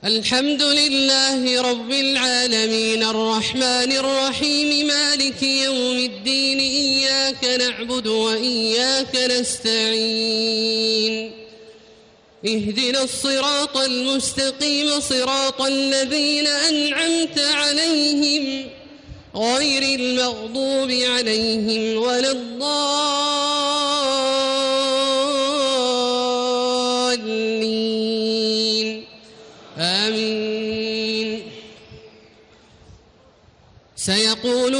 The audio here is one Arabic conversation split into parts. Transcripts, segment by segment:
الحمد لله رب العالمين الرحمن الرحيم مالك يوم الدين إياك نعبد وإياك نستعين اهدنا الصراط المستقيم صراط الذين أنعمت عليهم غير المغضوب عليهم ولا الضالين آمين. سيقول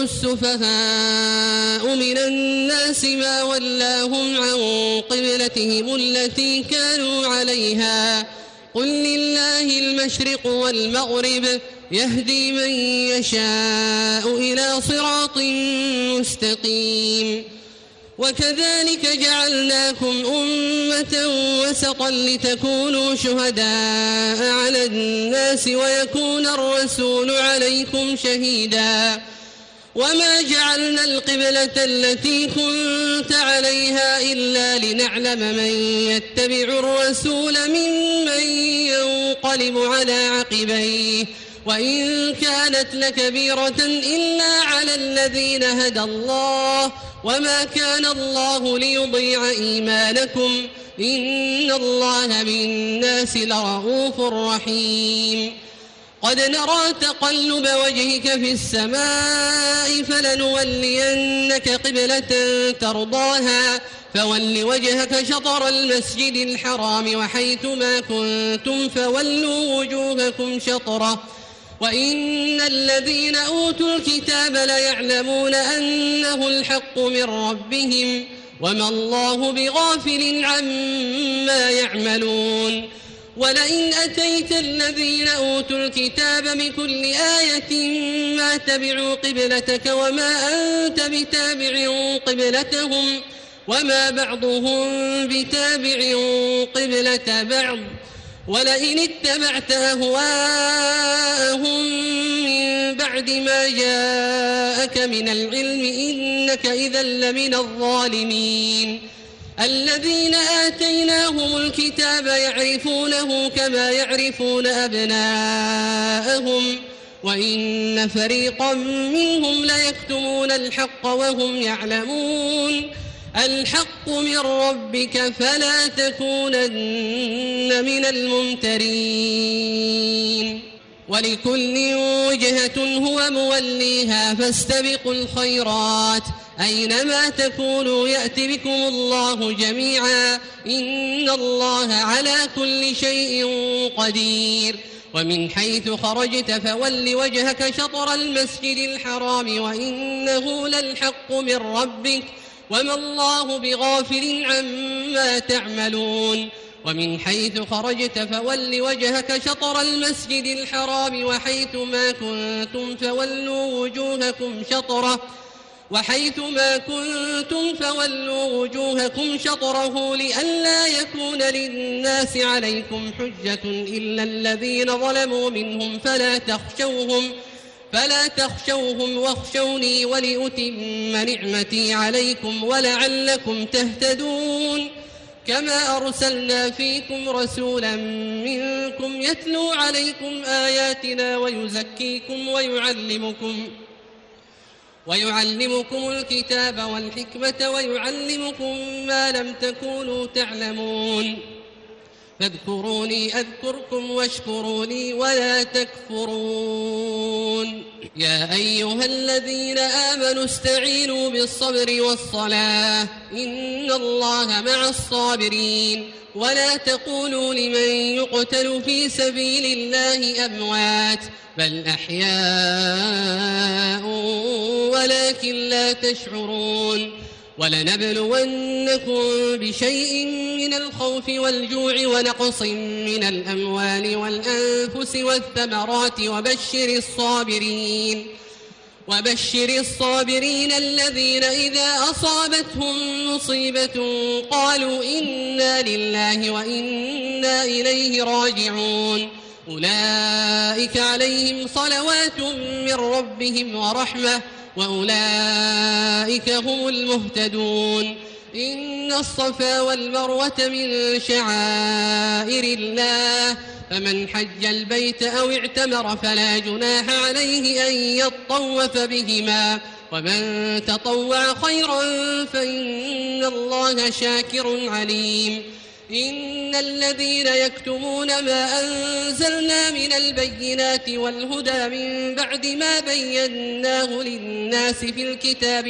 السفهاء من الناس ما ولاهم عن قبلتهم التي كانوا عليها قل لله المشرق والمغرب يهدي من يشاء إلى صراط مستقيم. وكذلك جعلناكم أمة وسطا لتكونوا شهداء على الناس ويكون الرسول عليكم شهيدا وما جعلنا القبلة التي كنت عليها إلا لنعلم من يتبع الرسول ممن ينقلب على عقبيه وإن كانت لكبيرة إلا على الذين هدى الله وما كان الله ليضيع إيمانكم إن الله بالناس لرؤوف رحيم. قد نرى تقلب وجهك في السماء فلنولينك قبلة ترضاها فول وجهك شطر المسجد الحرام وحيث ما كنتم فولوا وجوهكم شطره وإن الذين أوتوا الكتاب ليعلمون أنه الحق من ربهم وما الله بغافل عما يعملون. ولئن أتيت الذين أوتوا الكتاب بكل آية ما تبعوا قبلتك وما أنت بتابع قبلتهم وما بعضهم بتابع قبلة بعض ولئن اتبعت أهواءهم من بعد ما جاءك من العلم إنك إذا لمن الظالمين. الذين آتيناهم الكتاب يعرفونه كما يعرفون أبناءهم وإن فريقا منهم ليكتمون الحق وهم يعلمون. الحق من ربك فلا تكونن من الممترين. ولكل وجهة هو موليها فاستبقوا الخيرات أينما تكونوا يأت بكم الله جميعا إن الله على كل شيء قدير. ومن حيث خرجت فول وجهك شطر المسجد الحرام وإنه للحق من ربك وما الله بغافل عما تعملون. ومن حيث خرجت فول وجهك شطر المسجد الحرام وحيث ما كنتم فولوا وجوهكم شطره لئلا يكون للناس عليكم حجة إلا الذين ظلموا منهم فلا تخشوهم واخشوني ولأتم نعمتي عليكم ولعلكم تهتدون. كما أرسلنا فيكم رسولا منكم يتلو عليكم آياتنا ويزكيكم ويعلمكم الكتاب والحكمة ويعلمكم ما لم تكونوا تعلمون. فاذكروني أذكركم واشكروا لي ولا تكفرون. يا أيها الذين آمنوا استعينوا بالصبر والصلاة إن الله مع الصابرين. ولا تقولوا لمن يقتل في سبيل الله أموات بل أحياء ولكن لا تشعرون. ولنبلونكم بشيء من الخوف والجوع ونقص من الأموال والأنفس والثمرات وبشر الصابرين الذين إذا أصابتهم مصيبة قالوا إنا لله وإنا إليه راجعون. أولئك عليهم صلوات من ربهم ورحمة وأولئك هم المهتدون. إن الصفا والمروة من شعائر الله فمن حج البيت أو اعتمر فلا جناح عليه أن يطوف بهما ومن تطوع خيرا فإن الله شاكر عليم إن الذين يكتمون ما أنزلنا من البينات والهدى من بعد ما بيناه للناس في الكتاب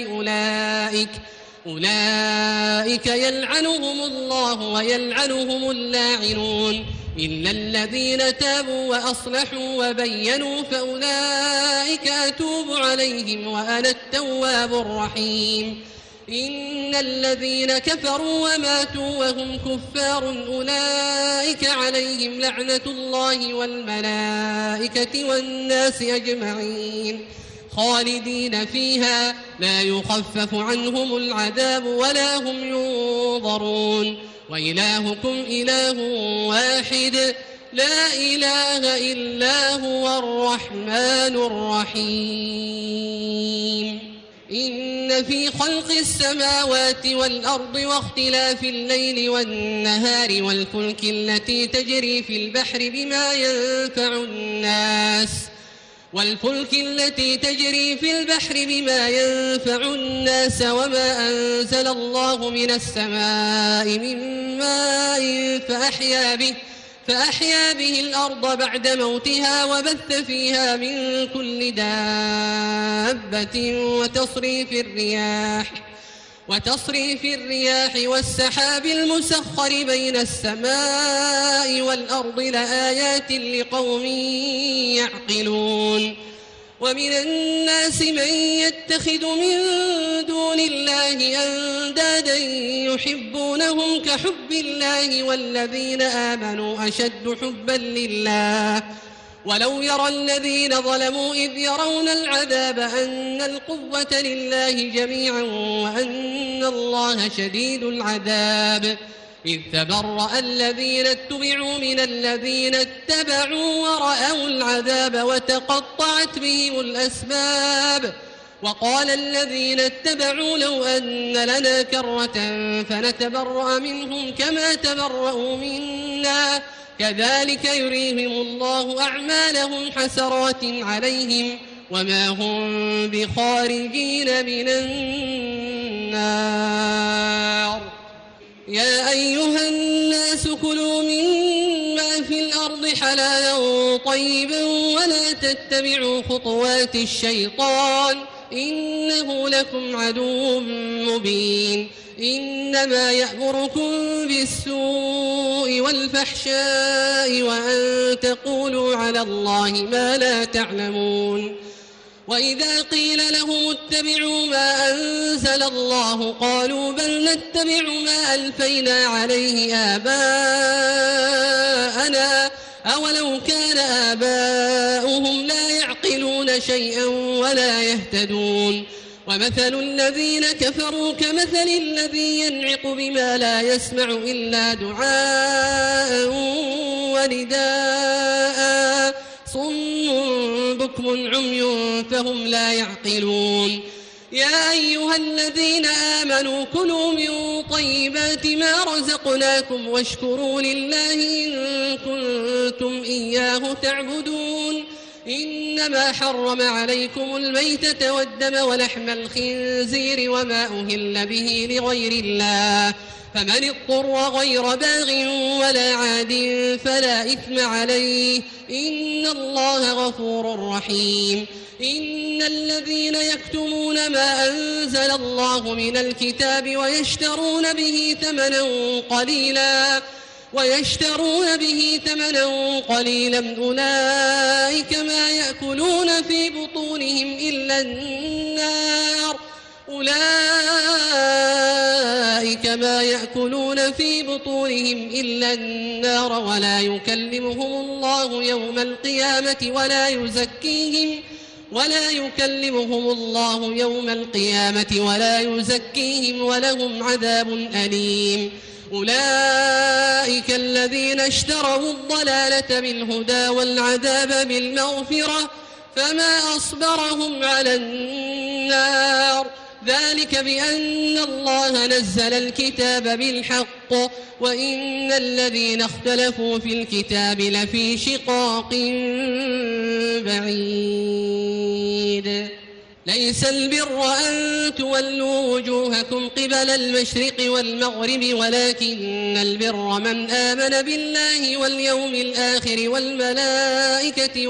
أولئك يلعنهم الله ويلعنهم اللاعنون إلا الذين تابوا وأصلحوا وبينوا فأولئك أتوب عليهم وأنا التواب الرحيم إن الذين كفروا وماتوا وهم كفار أولئك عليهم لعنة الله والملائكة والناس أجمعين خالدين فيها لا يخفف عنهم العذاب ولا هم ينظرون وإلهكم إله واحد لا إله إلا هو الرحمن الرحيم إن في خلق السماوات والأرض واختلاف الليل والنهار والفلك التي تجري في البحر بما ينفع الناس وما أنزل الله من السماء من ماء فأحيا به الأرض بعد موتها وبث فيها من كل دابة وتصريف الرياح والسحاب المسخر بين السماء والأرض لآيات لقوم يعقلون ومن الناس من يتخذ من دون الله أندادا يحبونهم كحب الله والذين آمنوا أشد حبا لله ولو يرى الذين ظلموا إذ يرون العذاب أن القوة لله جميعا وأن الله شديد العذاب إذ تبرأ الذين اتبعوا من الذين اتبعوا ورأوا العذاب وتقطعت بهم الأسباب وقال الذين اتبعوا لو أن لنا كرة فنتبرأ منهم كما تبرأوا منا كذلك يريهم الله أعمالهم حسرات عليهم وما هم بخارجين من النار يا أيها الناس كلوا مما في الأرض حلالا طيبا ولا تتبعوا خطوات الشيطان إنه لكم عدو مبين إنما يأمركم بالسوء والفحشاء وأن تقولوا على الله ما لا تعلمون وإذا قيل لهم اتبعوا ما أنزل الله قالوا بل نتبع ما ألفينا عليه آباءنا أولو كان آباؤهم لا يعقلون شيئا ولا يهتدون ومثل الذين كفروا كمثل الذي ينعق بما لا يسمع إلا دعاء ونداء صم بكم عمي فهم لا يعقلون يا أيها الذين آمنوا كلوا من طيبات ما رزقناكم واشكروا لله إن كنتم إياه تعبدون إنما حرم عليكم الميتة والدم ولحم الخنزير وما أهل به لغير الله فمن اضطر غير باغ ولا عاد فلا إثم عليه إن الله غفور رحيم إن الذين يكتمون ما أنزل الله من الكتاب ويشترون به ثمنا قليلا أولئك ما يأكلون في بطونهم إلا النار ولا يكلمهم الله يوم القيامة ولا يزكيهم ولهم عذاب أليم أولئك الذين اشتروا الضلالة بالهدى والعذاب بالمغفرة فما أصبرهم على النار ذلك بأن الله نزل الكتاب بالحق وإن الذين اختلفوا في الكتاب لفي شقاق بعيد ليس البر أن تولوا وجوهكم قبل المشرق والمغرب ولكن البر من آمن بالله واليوم الآخر والملائكة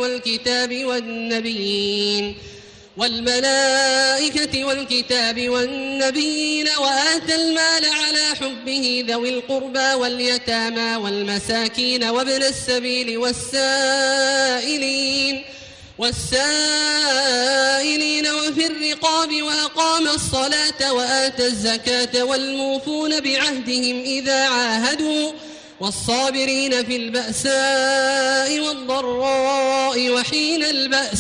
والكتاب والنبيين وآتى المال على حبه ذوي القربى واليتامى والمساكين وابن السبيل والسائلين وفي الرقاب وأقام الصلاة وآتى الزكاة والموفون بعهدهم إذا عاهدوا والصابرين في البأساء والضراء وحين البأس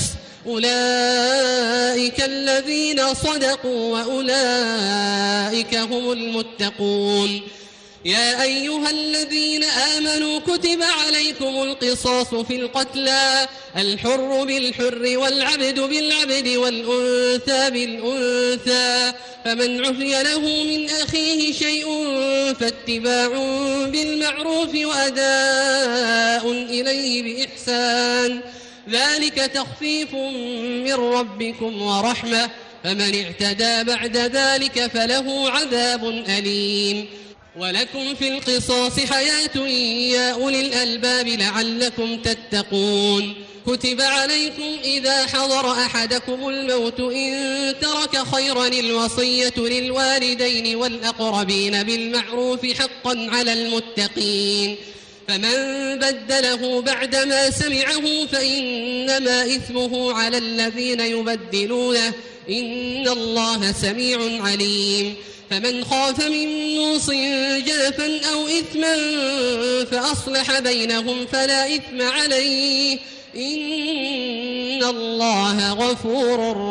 أولئك الذين صدقوا وأولئك هم المتقون يا أيها الذين آمنوا كتب عليكم القصاص في القتلى الحر بالحر والعبد بالعبد والأنثى بالأنثى فمن عفي له من أخيه شيء فاتباع بالمعروف وأداء إليه بإحسان ذلك تخفيف من ربكم ورحمة فمن اعتدى بعد ذلك فله عذاب أليم ولكم في القصاص حياة يا أولي الألباب لعلكم تتقون كتب عليكم إذا حضر أحدكم الموت إن ترك خيرا الوصية للوالدين والأقربين بالمعروف حقا على المتقين فمن بدله بعدما سمعه فإنما إثمه على الذين يبدلونه إن الله سميع عليم فمن خاف من موص جنفا أو إثما فأصلح بينهم فلا إثم عليه إن الله غفور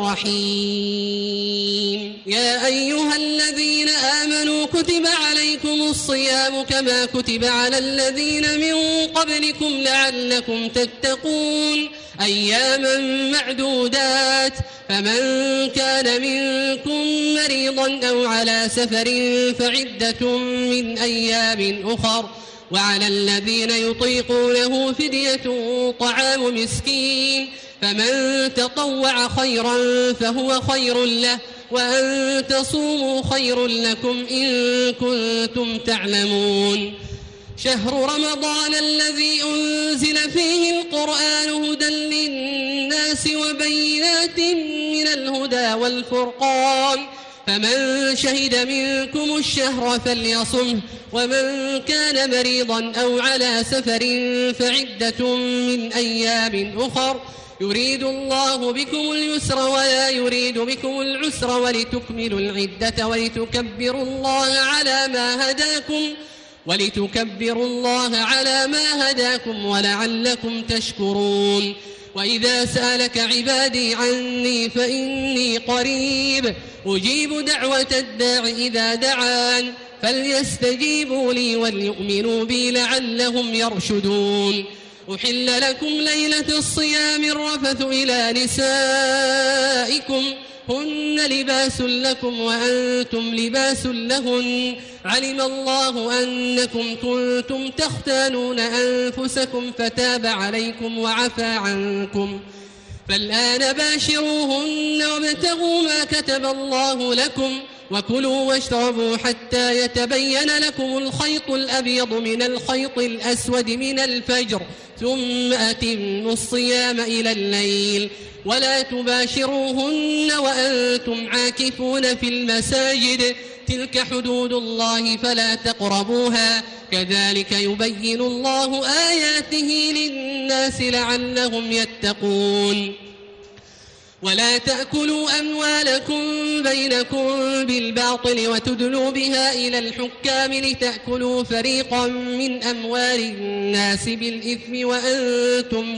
رحيم يا أيها الذين آمنوا كتب عليكم الصيام كما كتب على الذين من قبلكم لعلكم تتقون أياما معدودات فمن كان منكم مريضا أو على سفر فعدة من أيام أخر وعلى الذين يطيقونه فدية طعام مسكين فمن تطوع خيرا فهو خير له وأن تصوموا خير لكم إن كنتم تعلمون شهر رمضان الذي أنزل فيه القرآن هدى للناس وبينات من الهدى والفرقان فمن شهد منكم الشهر فليصمه ومن كان مريضا أو على سفر فعدة من أيام أخر يريد الله بكم اليسر ولا يريد بكم العسر ولتكملوا العدة ولتكبروا الله على ما هداكم ولعلكم تشكرون وإذا سألك عبادي عني فإني قريب أجيب دعوة الداع إذا دعان فليستجيبوا لي وليؤمنوا بي لعلهم يرشدون أحل لكم ليلة الصيام الرفث إلى نسائكم هن لباس لكم وأنتم لباس لهن علم الله أنكم كنتم تختانون أنفسكم فتاب عليكم وعفى عنكم فالآن باشروهن وابتغوا ما كتب الله لكم وكلوا واشربوا حتى يتبين لكم الخيط الأبيض من الخيط الأسود من الفجر ثم أتموا الصيام إلى الليل ولا تباشروهن وأنتم عاكفون في المساجد تلك حدود الله فلا تقربوها كذلك يبين الله آياته للناس لعلهم يتقون ولا تأكلوا أموالكم بينكم بالباطل وتدلوا بها إلى الحكام لتأكلوا فريقا من أموال الناس بالإثم وأنتم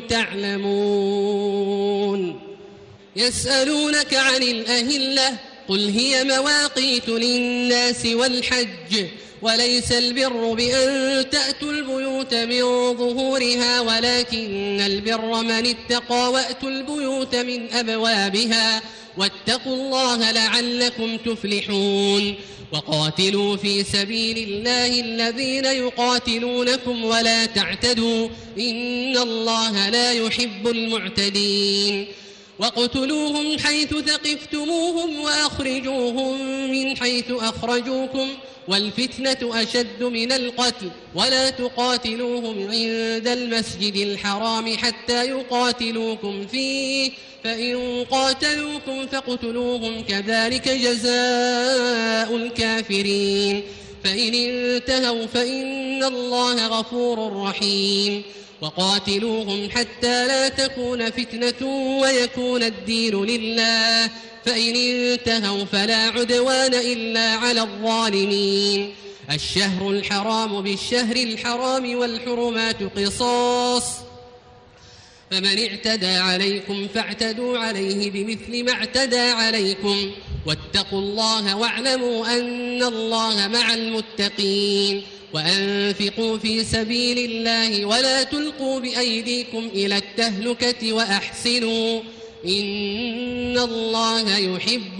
تعلمون يسألونك عن الأهلة قل هي مواقيت للناس والحج وليس البر بأن تأتوا البيوت البيوت من ظهورها ولكن البر من اتقى وأتوا البيوت من أبوابها واتقوا الله لعلكم تفلحون وقاتلوا في سبيل الله الذين يقاتلونكم ولا تعتدوا إن الله لا يحب المعتدين واقتلوهم حيث ثقفتموهم وأخرجوهم من حيث أخرجوكم والفتنة أشد من القتل ولا تقاتلوهم عند المسجد الحرام حتى يقاتلوكم فيه فإن قاتلوكم فاقتلوهم كذلك جزاء الكافرين فإن انتهوا فإن الله غفور رحيم وقاتلوهم حتى لا تكون فتنة ويكون الدين لله فإن انتهوا فلا عدوان إلا على الظالمين الشهر الحرام بالشهر الحرام والحرمات قصاص فمن اعتدى عليكم فاعتدوا عليه بمثل ما اعتدى عليكم واتقوا الله واعلموا أن الله مع المتقين وأنفقوا في سبيل الله ولا تلقوا بأيديكم إلى التهلكة وأحسنوا إن الله يحب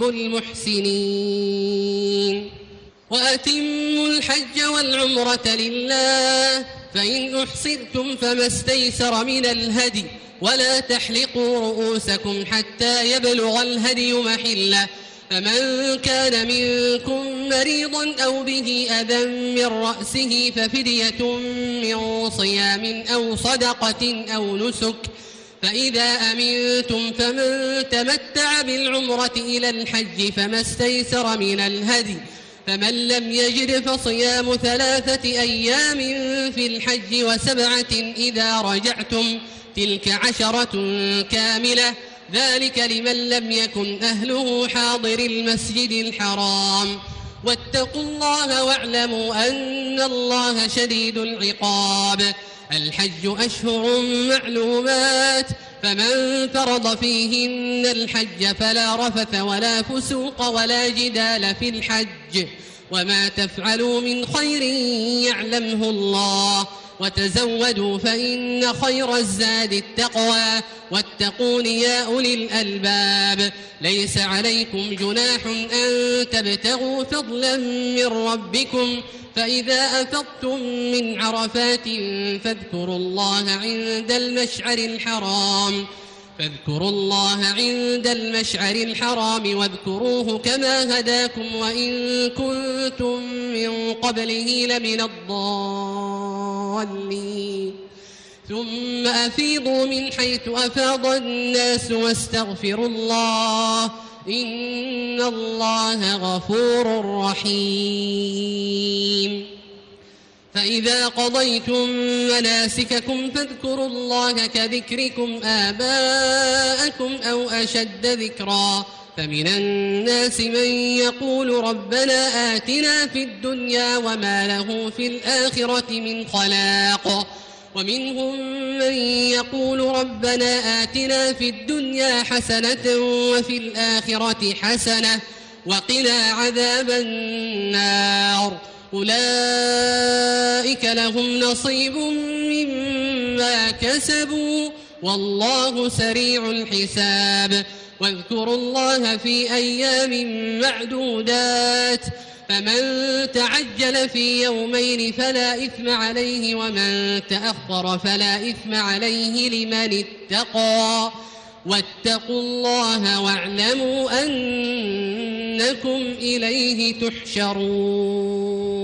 المحسنين وأتموا الحج والعمرة لله فإن أحصرتم فما استيسر من الهدي ولا تحلقوا رؤوسكم حتى يبلغ الهدي محله فمن كان منكم مريضا أو به أذى من رأسه ففدية من صيام أو صدقة أو نسك فإذا أمنتم فمن تمتع بالعمرة إلى الحج فما استيسر من الهدي فمن لم يجد فصيام 3 أيام في الحج و7 إذا رجعتم تلك 10 كاملة ذلك لمن لم يكن أهله حاضر المسجد الحرام واتقوا الله واعلموا أن الله شديد العقاب الحج أشهر معلومات فمن فرض فيهن الحج فلا رفث ولا فسوق ولا جدال في الحج وما تفعلوا من خير يعلمه الله وتزودوا فإن خير الزاد التقوى واتقون يا أولي الألباب ليس عليكم جناح أن تبتغوا فضلا من ربكم فإذا أفضتم من عرفات فاذكروا الله عند المشعر الحرام واذكروه كما هداكم وإن كنتم من قبله لمن الضالين ثم أفيضوا من حيث أفاض الناس واستغفروا الله إن الله غفور رحيم فإذا قضيتم مناسككم فاذكروا الله كذكركم آباءكم أو أشد ذكرا فمن الناس من يقول ربنا آتنا في الدنيا وما له في الآخرة من خلاق ومنهم من يقول ربنا آتنا في الدنيا حسنة وفي الآخرة حسنة وقنا عذاب النار أولئك لهم نصيب مما كسبوا والله سريع الحساب واذكروا الله في أيام معدودات فمن تعجل في يومين فلا إثم عليه ومن تأخر فلا إثم عليه لمن اتقى واتقوا الله واعلموا أنكم إليه تحشرون